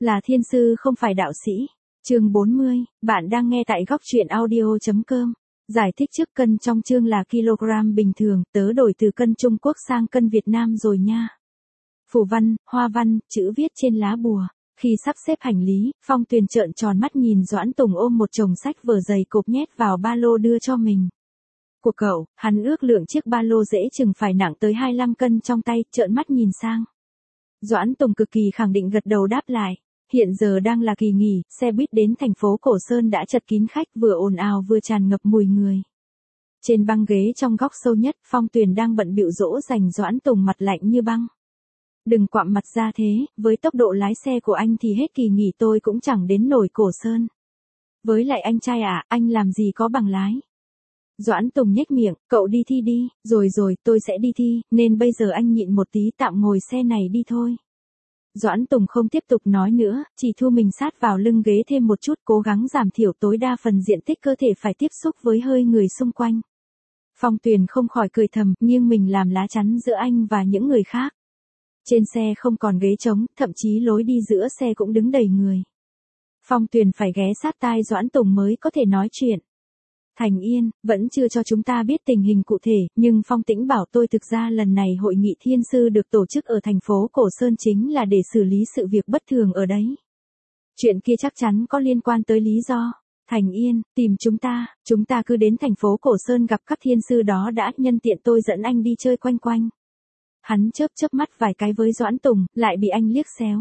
Là thiên sư không phải đạo sĩ. Chương 40, bạn đang nghe tại góc truyện audio.com. Giải thích trước cân trong chương là kg bình thường, tớ đổi từ cân Trung Quốc sang cân Việt Nam rồi nha. Phù văn, hoa văn, chữ viết trên lá bùa. Khi sắp xếp hành lý, Phong Tuyền trợn tròn mắt nhìn Doãn Tùng ôm một chồng sách vở dày cộp nhét vào ba lô đưa cho mình. Của cậu, hắn ước lượng chiếc ba lô dễ chừng phải nặng tới 25 cân trong tay, trợn mắt nhìn sang. Doãn Tùng cực kỳ khẳng định gật đầu đáp lại. Hiện giờ đang là kỳ nghỉ, xe buýt đến thành phố Cổ Sơn đã chật kín khách, vừa ồn ào vừa tràn ngập mùi người. Trên băng ghế trong góc sâu nhất, Phong Tuyền đang bận bịu dỗ dành Doãn Tùng mặt lạnh như băng. Đừng quạm mặt ra thế, với tốc độ lái xe của anh thì hết kỳ nghỉ tôi cũng chẳng đến nổi Cổ Sơn. Với lại anh trai à, anh làm gì có bằng lái. Doãn Tùng nhếch miệng, cậu đi thi đi, rồi tôi sẽ đi thi, nên bây giờ anh nhịn một tí tạm ngồi xe này đi thôi. Doãn Tùng không tiếp tục nói nữa, chỉ thu mình sát vào lưng ghế thêm một chút, cố gắng giảm thiểu tối đa phần diện tích cơ thể phải tiếp xúc với hơi người xung quanh. Phong Tuyền không khỏi cười thầm, nghiêng mình làm lá chắn giữa anh và những người khác. Trên xe không còn ghế trống, thậm chí lối đi giữa xe cũng đứng đầy người. Phong Tuyền phải ghé sát tai Doãn Tùng mới có thể nói chuyện. Thành Yên, vẫn chưa cho chúng ta biết tình hình cụ thể, nhưng Phong Tĩnh bảo tôi thực ra lần này hội nghị thiên sư được tổ chức ở thành phố Cổ Sơn chính là để xử lý sự việc bất thường ở đấy. Chuyện kia chắc chắn có liên quan tới lý do. Thành Yên, tìm chúng ta cứ đến thành phố Cổ Sơn gặp các thiên sư đó đã, nhân tiện tôi dẫn anh đi chơi quanh quanh. Hắn chớp mắt vài cái với Doãn Tùng, lại bị anh liếc xéo.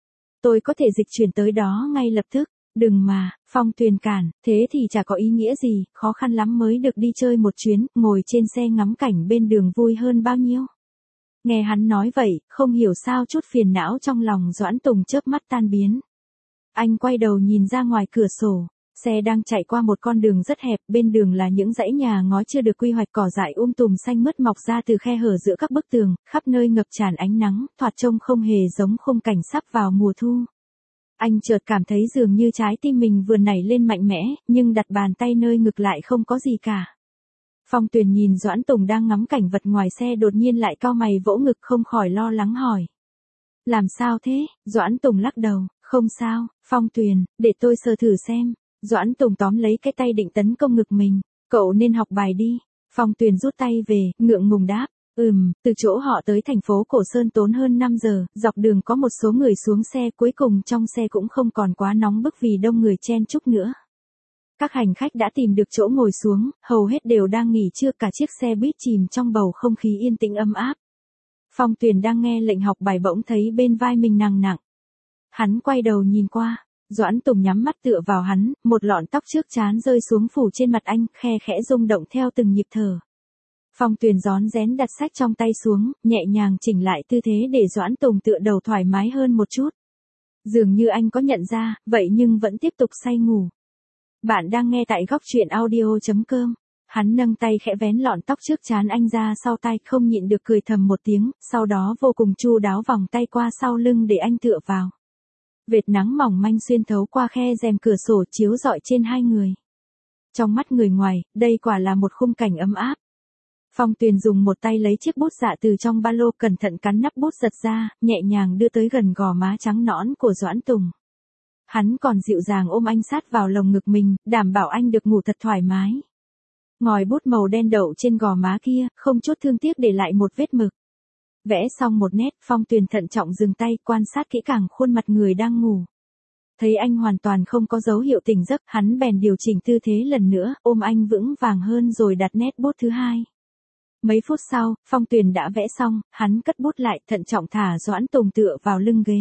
Tôi có thể dịch chuyển tới đó ngay lập tức. Đừng mà, Phong Tuyền cản, thế thì chả có ý nghĩa gì, khó khăn lắm mới được đi chơi một chuyến, ngồi trên xe ngắm cảnh bên đường vui hơn bao nhiêu. Nghe hắn nói vậy, không hiểu sao chút phiền não trong lòng Doãn Tùng chớp mắt tan biến. Anh quay đầu nhìn ra ngoài cửa sổ, xe đang chạy qua một con đường rất hẹp, bên đường là những dãy nhà ngói chưa được quy hoạch, cỏ dại tùm xanh mướt mọc ra từ khe hở giữa các bức tường, khắp nơi ngập tràn ánh nắng, thoạt trông không hề giống khung cảnh sắp vào mùa thu. Anh chợt cảm thấy dường như trái tim mình vừa nảy lên mạnh mẽ, nhưng đặt bàn tay nơi ngực lại không có gì cả. Phong Tuyền nhìn Doãn Tùng đang ngắm cảnh vật ngoài xe đột nhiên lại cau mày vỗ ngực, không khỏi lo lắng hỏi. Làm sao thế? Doãn Tùng lắc đầu, không sao, Phong Tuyền, để tôi sờ thử xem. Doãn Tùng tóm lấy cái tay định tấn công ngực mình, cậu nên học bài đi. Phong Tuyền rút tay về, ngượng ngùng đáp. Từ chỗ họ tới thành phố Cổ Sơn tốn hơn 5 giờ, dọc đường có một số người xuống xe, cuối cùng trong xe cũng không còn quá nóng bức vì đông người chen chúc nữa. Các hành khách đã tìm được chỗ ngồi xuống, hầu hết đều đang nghỉ trưa, cả chiếc xe buýt chìm trong bầu không khí yên tĩnh ấm áp. Phong Tuyền đang nghe lệnh học bài bỗng thấy bên vai mình nặng nặng. Hắn quay đầu nhìn qua, Doãn Tùng nhắm mắt tựa vào hắn, một lọn tóc trước trán rơi xuống phủ trên mặt anh, khe khẽ rung động theo từng nhịp thở. Phong Tuyền rón rén đặt sách trong tay xuống, nhẹ nhàng chỉnh lại tư thế để Doãn Tùng tựa đầu thoải mái hơn một chút. Dường như anh có nhận ra, vậy nhưng vẫn tiếp tục say ngủ. Bạn đang nghe tại góc truyện audio.com. Hắn nâng tay khẽ vén lọn tóc trước trán anh ra sau tai, không nhịn được cười thầm một tiếng, sau đó vô cùng chu đáo vòng tay qua sau lưng để anh tựa vào. Vệt nắng mỏng manh xuyên thấu qua khe rèm cửa sổ chiếu rọi trên hai người. Trong mắt người ngoài, đây quả là một khung cảnh ấm áp. Phong Tuyền dùng một tay lấy chiếc bút dạ từ trong ba lô, cẩn thận cắn nắp bút giật ra, nhẹ nhàng đưa tới gần gò má trắng nõn của Doãn Tùng. Hắn còn dịu dàng ôm anh sát vào lồng ngực mình, đảm bảo anh được ngủ thật thoải mái. Ngòi bút màu đen đậu trên gò má kia, không chút thương tiếc để lại một vết mực. Vẽ xong một nét, Phong Tuyền thận trọng dừng tay, quan sát kỹ càng khuôn mặt người đang ngủ. Thấy anh hoàn toàn không có dấu hiệu tỉnh giấc, hắn bèn điều chỉnh tư thế lần nữa, ôm anh vững vàng hơn rồi đặt nét bút thứ hai. Mấy phút sau, Phong Tuyền đã vẽ xong, hắn cất bút lại, thận trọng thả Doãn Tùng tựa vào lưng ghế.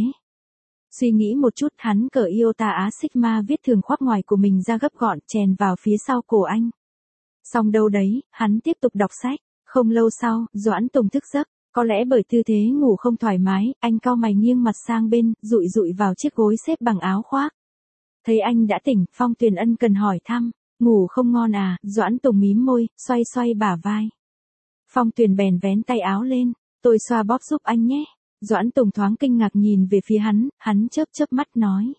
Suy nghĩ một chút, hắn cởi Iota Á Sigma viết thường khoác ngoài của mình ra gấp gọn, chèn vào phía sau cổ anh. Xong đâu đấy, hắn tiếp tục đọc sách. Không lâu sau, Doãn Tùng thức giấc. Có lẽ bởi tư thế ngủ không thoải mái, anh cau mày nghiêng mặt sang bên, dụi vào chiếc gối xếp bằng áo khoác. Thấy anh đã tỉnh, Phong Tuyền ân cần hỏi thăm. Ngủ không ngon à? Doãn Tùng mím môi, xoay bả vai. Phong Tuyền bèn vén tay áo lên, tôi xoa bóp giúp anh nhé. Doãn Tùng thoáng kinh ngạc nhìn về phía hắn chớp mắt nói.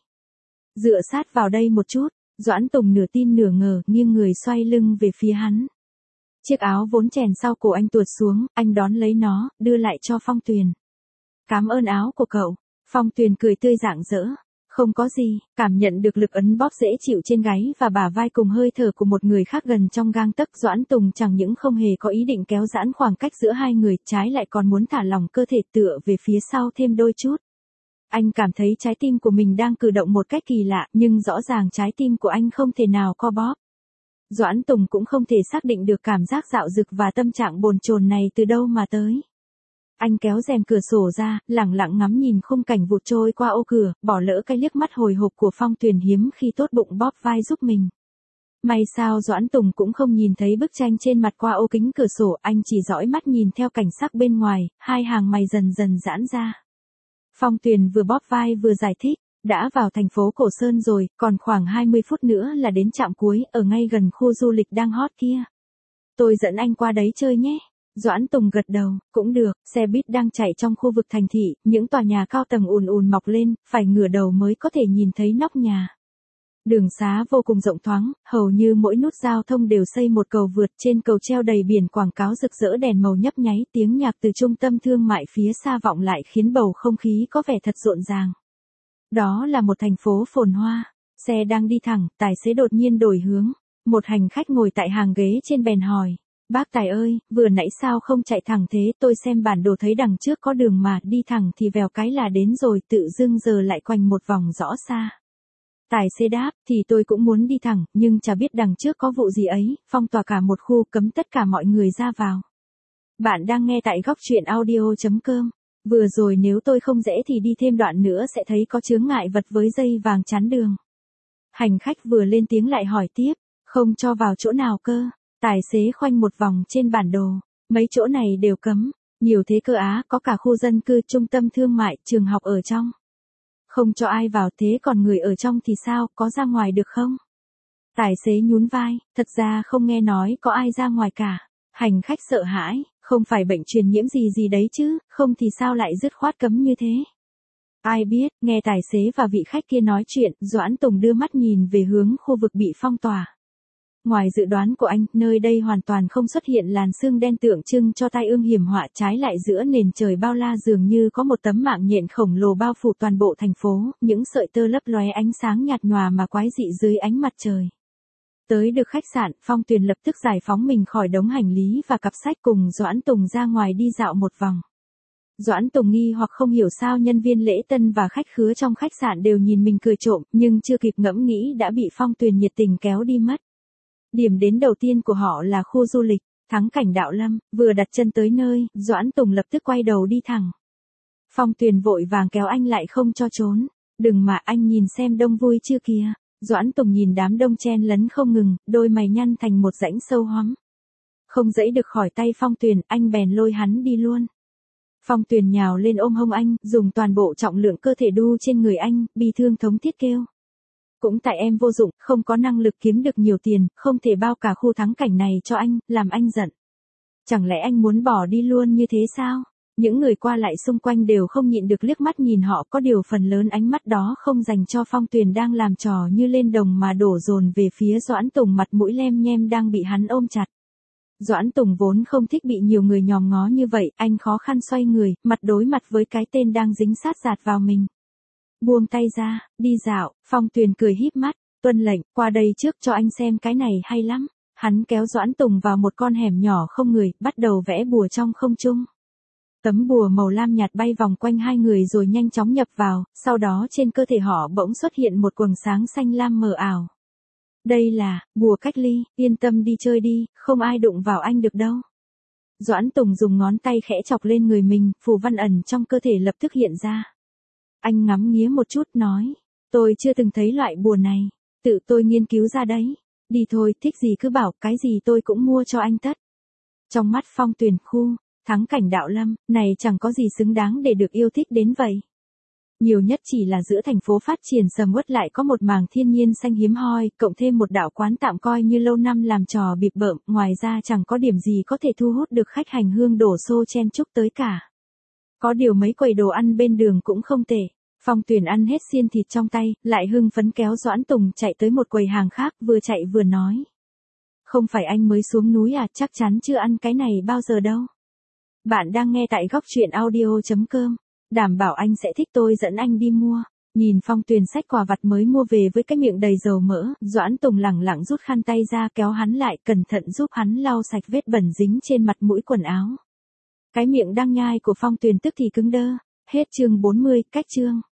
Dựa sát vào đây một chút. Doãn Tùng nửa tin nửa ngờ, nghiêng người xoay lưng về phía hắn. Chiếc áo vốn chèn sau cổ anh tuột xuống, anh đón lấy nó, đưa lại cho Phong Tuyền. Cảm ơn áo của cậu. Phong Tuyền cười tươi rạng rỡ. Không có gì, cảm nhận được lực ấn bóp dễ chịu trên gáy và bả vai cùng hơi thở của một người khác gần trong gang tấc, Doãn Tùng chẳng những không hề có ý định kéo giãn khoảng cách giữa hai người, trái lại còn muốn thả lỏng cơ thể tựa về phía sau thêm đôi chút. Anh cảm thấy trái tim của mình đang cử động một cách kỳ lạ, nhưng rõ ràng trái tim của anh không thể nào co bóp. Doãn Tùng cũng không thể xác định được cảm giác dạo dực và tâm trạng bồn chồn này từ đâu mà tới. Anh kéo rèm cửa sổ ra, lẳng lặng ngắm nhìn khung cảnh vụt trôi qua ô cửa, bỏ lỡ cái liếc mắt hồi hộp của Phong Tuyền hiếm khi tốt bụng bóp vai giúp mình. May sao Doãn Tùng cũng không nhìn thấy bức tranh trên mặt qua ô kính cửa sổ, anh chỉ dõi mắt nhìn theo cảnh sắc bên ngoài, hai hàng mày dần dần giãn ra. Phong Tuyền vừa bóp vai vừa giải thích, đã vào thành phố Cổ Sơn rồi, còn khoảng 20 phút nữa là đến trạm cuối, ở ngay gần khu du lịch đang hot kia. Tôi dẫn anh qua đấy chơi nhé. Doãn Tùng gật đầu, cũng được, xe buýt đang chạy trong khu vực thành thị, những tòa nhà cao tầng ùn ùn mọc lên, phải ngửa đầu mới có thể nhìn thấy nóc nhà. Đường xá vô cùng rộng thoáng, hầu như mỗi nút giao thông đều xây một cầu vượt, trên cầu treo đầy biển quảng cáo rực rỡ đèn màu nhấp nháy, tiếng nhạc từ trung tâm thương mại phía xa vọng lại khiến bầu không khí có vẻ thật rộn ràng. Đó là một thành phố phồn hoa, xe đang đi thẳng, tài xế đột nhiên đổi hướng, một hành khách ngồi tại hàng ghế trên bèn hỏi. Bác Tài ơi, vừa nãy sao không chạy thẳng thế, tôi xem bản đồ thấy đằng trước có đường mà, đi thẳng thì vèo cái là đến rồi, tự dưng giờ lại quanh một vòng rõ xa. Tài xế đáp, thì tôi cũng muốn đi thẳng, nhưng chả biết đằng trước có vụ gì ấy, phong tỏa cả một khu, cấm tất cả mọi người ra vào. Bạn đang nghe tại góc truyện audio.com. Vừa rồi nếu tôi không rẽ thì đi thêm đoạn nữa sẽ thấy có chướng ngại vật với dây vàng chắn đường. Hành khách vừa lên tiếng lại hỏi tiếp, không cho vào chỗ nào cơ? Tài xế khoanh một vòng trên bản đồ, mấy chỗ này đều cấm, nhiều thế cơ á, có cả khu dân cư, trung tâm thương mại, trường học ở trong. Không cho ai vào, thế còn người ở trong thì sao, có ra ngoài được không? Tài xế nhún vai, thật ra không nghe nói có ai ra ngoài cả. Hành khách sợ hãi, không phải bệnh truyền nhiễm gì gì đấy chứ, không thì sao lại dứt khoát cấm như thế? Ai biết, nghe tài xế và vị khách kia nói chuyện, Doãn Tùng đưa mắt nhìn về hướng khu vực bị phong tỏa. Ngoài dự đoán của anh, nơi đây hoàn toàn không xuất hiện làn sương đen tượng trưng cho tai ương hiểm họa, trái lại giữa nền trời bao la dường như có một tấm mạng nhện khổng lồ bao phủ toàn bộ thành phố, những sợi tơ lấp lóe ánh sáng nhạt nhòa mà quái dị dưới ánh mặt trời. Tới được khách sạn, Phong Tuyền lập tức giải phóng mình khỏi đống hành lý và cặp sách cùng Doãn Tùng ra ngoài đi dạo một vòng. Doãn Tùng nghi hoặc không hiểu sao nhân viên lễ tân và khách khứa trong khách sạn đều nhìn mình cười trộm, nhưng chưa kịp ngẫm nghĩ đã bị Phong Tuyền nhiệt tình kéo đi mất. Điểm đến đầu tiên của họ là khu du lịch, Thắng Cảnh Đạo Lâm, vừa đặt chân tới nơi, Doãn Tùng lập tức quay đầu đi thẳng. Phong Tuyền vội vàng kéo anh lại không cho trốn, đừng mà anh nhìn xem đông vui chưa kìa. Doãn Tùng nhìn đám đông chen lấn không ngừng, đôi mày nhăn thành một rãnh sâu hoắm. Không dẫy được khỏi tay Phong Tuyền, anh bèn lôi hắn đi luôn. Phong Tuyền nhào lên ôm hông anh, dùng toàn bộ trọng lượng cơ thể đu trên người anh, bi thương thống thiết kêu. Cũng tại em vô dụng, không có năng lực kiếm được nhiều tiền, không thể bao cả khu thắng cảnh này cho anh, làm anh giận. Chẳng lẽ anh muốn bỏ đi luôn như thế sao? Những người qua lại xung quanh đều không nhịn được liếc mắt nhìn họ, có điều phần lớn ánh mắt đó không dành cho Phong Tuyền đang làm trò như lên đồng mà đổ dồn về phía Doãn Tùng mặt mũi lem nhem đang bị hắn ôm chặt. Doãn Tùng vốn không thích bị nhiều người nhòm ngó như vậy, anh khó khăn xoay người, mặt đối mặt với cái tên đang dính sát dạt vào mình. Buông tay ra, đi dạo, Phong Tuyền cười híp mắt, tuân lệnh, qua đây trước cho anh xem cái này hay lắm. Hắn kéo Doãn Tùng vào một con hẻm nhỏ không người, bắt đầu vẽ bùa trong không trung. Tấm bùa màu lam nhạt bay vòng quanh hai người rồi nhanh chóng nhập vào, sau đó trên cơ thể họ bỗng xuất hiện một quầng sáng xanh lam mờ ảo. Đây là bùa cách ly, yên tâm đi chơi đi, không ai đụng vào anh được đâu. Doãn Tùng dùng ngón tay khẽ chọc lên người mình, phù văn ẩn trong cơ thể lập tức hiện ra. Anh ngắm nghía một chút nói, tôi chưa từng thấy loại bùa này, tự tôi nghiên cứu ra đấy. Đi thôi, thích gì cứ bảo, cái gì tôi cũng mua cho anh tất. Trong mắt Phong Tuyền, khu Thắng Cảnh Đạo Lâm này chẳng có gì xứng đáng để được yêu thích đến vậy. Nhiều nhất chỉ là giữa thành phố phát triển sầm uất lại có một mảng thiên nhiên xanh hiếm hoi, cộng thêm một đạo quán tạm coi như lâu năm làm trò bịp bợm, ngoài ra chẳng có điểm gì có thể thu hút được khách hành hương đổ xô chen chúc tới cả. Có điều mấy quầy đồ ăn bên đường cũng không tệ. Phong Tuyền ăn hết xiên thịt trong tay, lại hưng phấn kéo Doãn Tùng chạy tới một quầy hàng khác, vừa chạy vừa nói. Không phải anh mới xuống núi à, chắc chắn chưa ăn cái này bao giờ đâu. Bạn đang nghe tại góc truyện audio.com. Đảm bảo anh sẽ thích, tôi dẫn anh đi mua. Nhìn Phong Tuyền xách quà vặt mới mua về với cái miệng đầy dầu mỡ, Doãn Tùng lẳng lặng rút khăn tay ra kéo hắn lại, cẩn thận giúp hắn lau sạch vết bẩn dính trên mặt mũi quần áo. Cái miệng đang nhai của Phong Tuyền tức thì cứng đơ. Hết chương 40, cách chương.